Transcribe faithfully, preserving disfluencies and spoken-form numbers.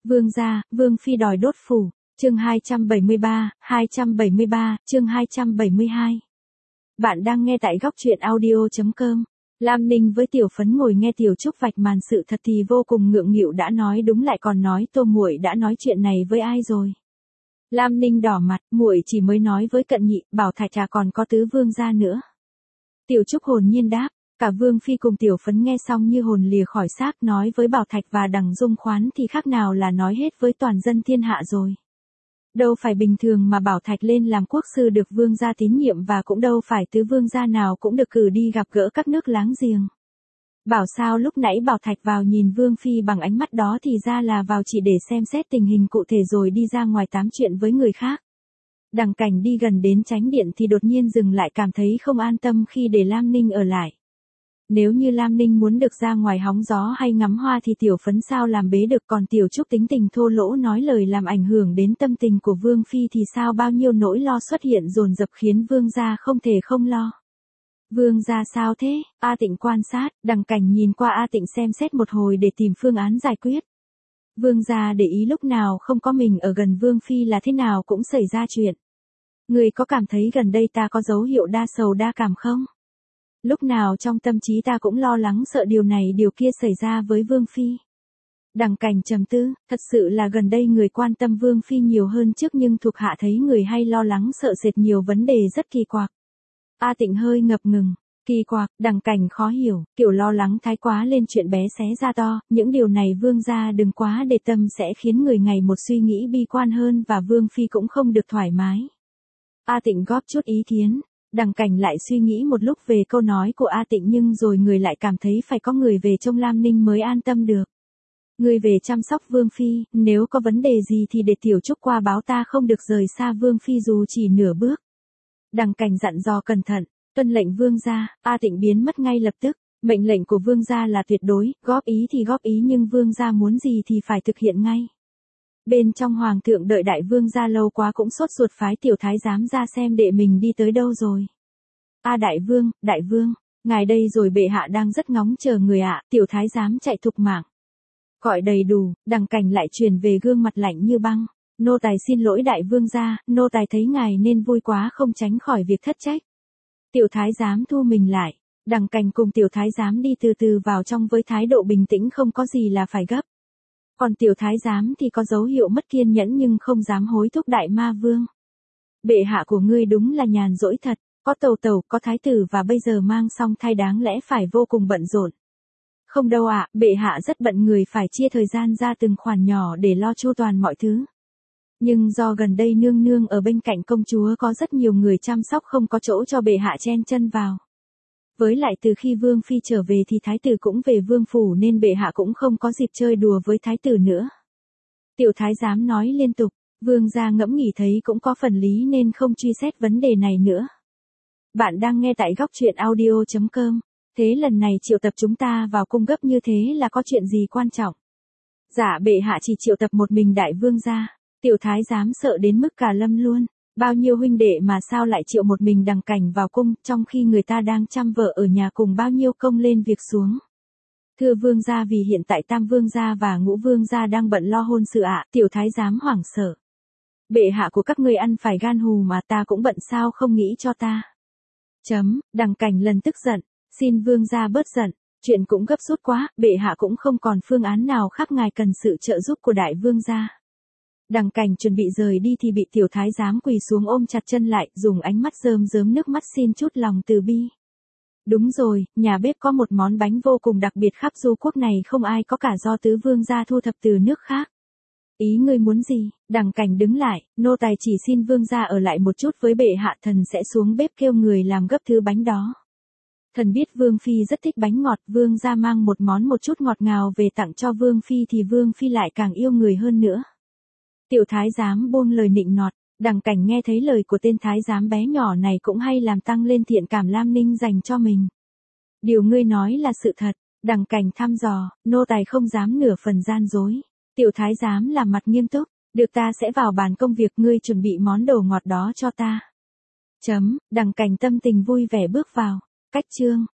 Vương gia, Vương phi đòi đốt phủ. Chương hai trăm bảy mươi ba, hai trăm bảy mươi ba, chương hai trăm bảy mươi hai. Bạn đang nghe tại góc truyện audio chấm com. Lam Ninh với Tiểu Phấn ngồi nghe Tiểu Trúc vạch màn sự thật thì vô cùng ngượng nghịu, đã nói đúng lại còn nói Tô muội đã nói chuyện này với ai rồi. Lam Ninh đỏ mặt, muội chỉ mới nói với Cận Nhị, Bảo Thạch trà còn có tứ vương gia nữa. Tiểu Trúc hồn nhiên đáp. Cả Vương phi cùng Tiểu Phấn nghe xong như hồn lìa khỏi xác, nói với Bảo Thạch và Đằng Dung Khoán thì khác nào là nói hết với toàn dân thiên hạ rồi. Đâu phải bình thường mà Bảo Thạch lên làm quốc sư được vương gia tín nhiệm, và cũng đâu phải tứ vương gia nào cũng được cử đi gặp gỡ các nước láng giềng. Bảo sao lúc nãy Bảo Thạch vào nhìn Vương phi bằng ánh mắt đó thì ra là vào chỉ để xem xét tình hình cụ thể rồi đi ra ngoài tám chuyện với người khác. Đằng Cảnh đi gần đến chánh điện thì đột nhiên dừng lại, cảm thấy không an tâm khi để Lam Ninh ở lại. Nếu như Lam Ninh muốn được ra ngoài hóng gió hay ngắm hoa thì Tiểu Phấn sao làm bế được, còn Tiểu Trúc tính tình thô lỗ nói lời làm ảnh hưởng đến tâm tình của Vương phi thì sao bao nhiêu nỗi lo xuất hiện dồn dập khiến Vương gia không thể không lo. Vương gia sao thế? A Tịnh quan sát, Đằng Cảnh nhìn qua A Tịnh xem xét một hồi để tìm phương án giải quyết. Vương gia để ý lúc nào không có mình ở gần Vương phi là thế nào cũng xảy ra chuyện. Người có cảm thấy gần đây ta có dấu hiệu đa sầu đa cảm không? Lúc nào trong tâm trí ta cũng lo lắng sợ điều này điều kia xảy ra với Vương phi. Đằng Cảnh trầm tư, thật sự là gần đây người quan tâm Vương phi nhiều hơn trước, nhưng thuộc hạ thấy người hay lo lắng sợ sệt nhiều vấn đề rất kỳ quặc. A Tịnh hơi ngập ngừng. Kỳ quặc? Đằng Cảnh khó hiểu, kiểu lo lắng thái quá lên chuyện bé xé ra to, những điều này vương gia đừng quá để tâm sẽ khiến người ngày một suy nghĩ bi quan hơn và Vương phi cũng không được thoải mái. A Tịnh góp chút ý kiến. Đằng Cảnh lại suy nghĩ một lúc về câu nói của A Tịnh, nhưng rồi người lại cảm thấy phải có người về trông Lam Ninh mới an tâm được. Người về chăm sóc Vương phi, nếu có vấn đề gì thì để Tiểu Trúc qua báo, ta không được rời xa Vương phi dù chỉ nửa bước. Đằng Cảnh dặn dò cẩn thận, tuân lệnh vương gia. A Tịnh biến mất ngay lập tức. Mệnh lệnh của vương gia là tuyệt đối, góp ý thì góp ý nhưng vương gia muốn gì thì phải thực hiện ngay. Bên trong hoàng thượng đợi đại vương gia lâu quá cũng sốt ruột phái tiểu thái giám ra xem đệ mình đi tới đâu rồi. A đại vương, đại vương, ngài đây rồi, bệ hạ đang rất ngóng chờ người ạ. Tiểu thái giám chạy thục mạng. Gọi đầy đủ, Đằng Cảnh lại truyền về gương mặt lạnh như băng. Nô tài xin lỗi đại vương gia, nô tài thấy ngài nên vui quá không tránh khỏi việc thất trách. Tiểu thái giám thu mình lại. Đằng Cảnh cùng tiểu thái giám đi từ từ vào trong với thái độ bình tĩnh, không có gì là phải gấp. Còn tiểu thái giám thì có dấu hiệu mất kiên nhẫn nhưng không dám hối thúc đại ma vương. Bệ hạ của ngươi đúng là nhàn rỗi thật, có tàu tàu, có thái tử và bây giờ mang song thai, đáng lẽ phải vô cùng bận rộn. Không đâu ạ, bệ hạ rất bận, người phải chia thời gian ra từng khoản nhỏ để lo chu toàn mọi thứ. Nhưng do gần đây nương nương ở bên cạnh công chúa có rất nhiều người chăm sóc, không có chỗ cho bệ hạ chen chân vào. Với lại từ khi Vương phi trở về thì thái tử cũng về vương phủ nên bệ hạ cũng không có dịp chơi đùa với thái tử nữa. Tiểu thái giám nói liên tục, vương gia ngẫm nghĩ thấy cũng có phần lý nên không truy xét vấn đề này nữa. Bạn đang nghe tại góc truyện audio chấm com. Thế lần này triệu tập chúng ta vào cung gấp như thế là có chuyện gì quan trọng? Dạ bệ hạ chỉ triệu tập một mình đại vương gia. Tiểu thái giám sợ đến mức cả lâm luôn. Bao nhiêu huynh đệ mà sao lại triệu một mình Đằng Cảnh vào cung, trong khi người ta đang chăm vợ ở nhà cùng bao nhiêu công lên việc xuống. Thưa vương gia, vì hiện tại tam vương gia và ngũ vương gia đang bận lo hôn sự ạ. Tiểu thái giám hoảng sợ. Bệ hạ của các ngươi ăn phải gan hù mà, ta cũng bận sao không nghĩ cho ta. Chấm, Đằng Cảnh lần tức giận. Xin vương gia bớt giận, chuyện cũng gấp rút quá, bệ hạ cũng không còn phương án nào khác, ngài cần sự trợ giúp của đại vương gia. Đằng Cảnh chuẩn bị rời đi thì bị tiểu thái giám quỳ xuống ôm chặt chân lại, dùng ánh mắt rơm rớm nước mắt xin chút lòng từ bi. Đúng rồi, nhà bếp có một món bánh vô cùng đặc biệt khắp du quốc này không ai có cả, do tứ vương gia thu thập từ nước khác. Ý ngươi muốn gì? Đằng Cảnh đứng lại, nô tài chỉ xin vương gia ở lại một chút với bệ hạ, thần sẽ xuống bếp kêu người làm gấp thứ bánh đó. Thần biết Vương phi rất thích bánh ngọt, vương gia mang một món một chút ngọt ngào về tặng cho Vương phi thì Vương phi lại càng yêu người hơn nữa. Tiểu thái giám buông lời nịnh nọt. Đằng Cảnh nghe thấy lời của tên thái giám bé nhỏ này cũng hay làm tăng lên thiện cảm Lam Ninh dành cho mình. Điều ngươi nói là sự thật. Đằng Cảnh thăm dò, nô tài không dám nửa phần gian dối. Tiểu thái giám làm mặt nghiêm túc. Được, ta sẽ vào bàn công việc, ngươi chuẩn bị món đồ ngọt đó cho ta. Chấm, Đằng Cảnh tâm tình vui vẻ bước vào. Cách chương.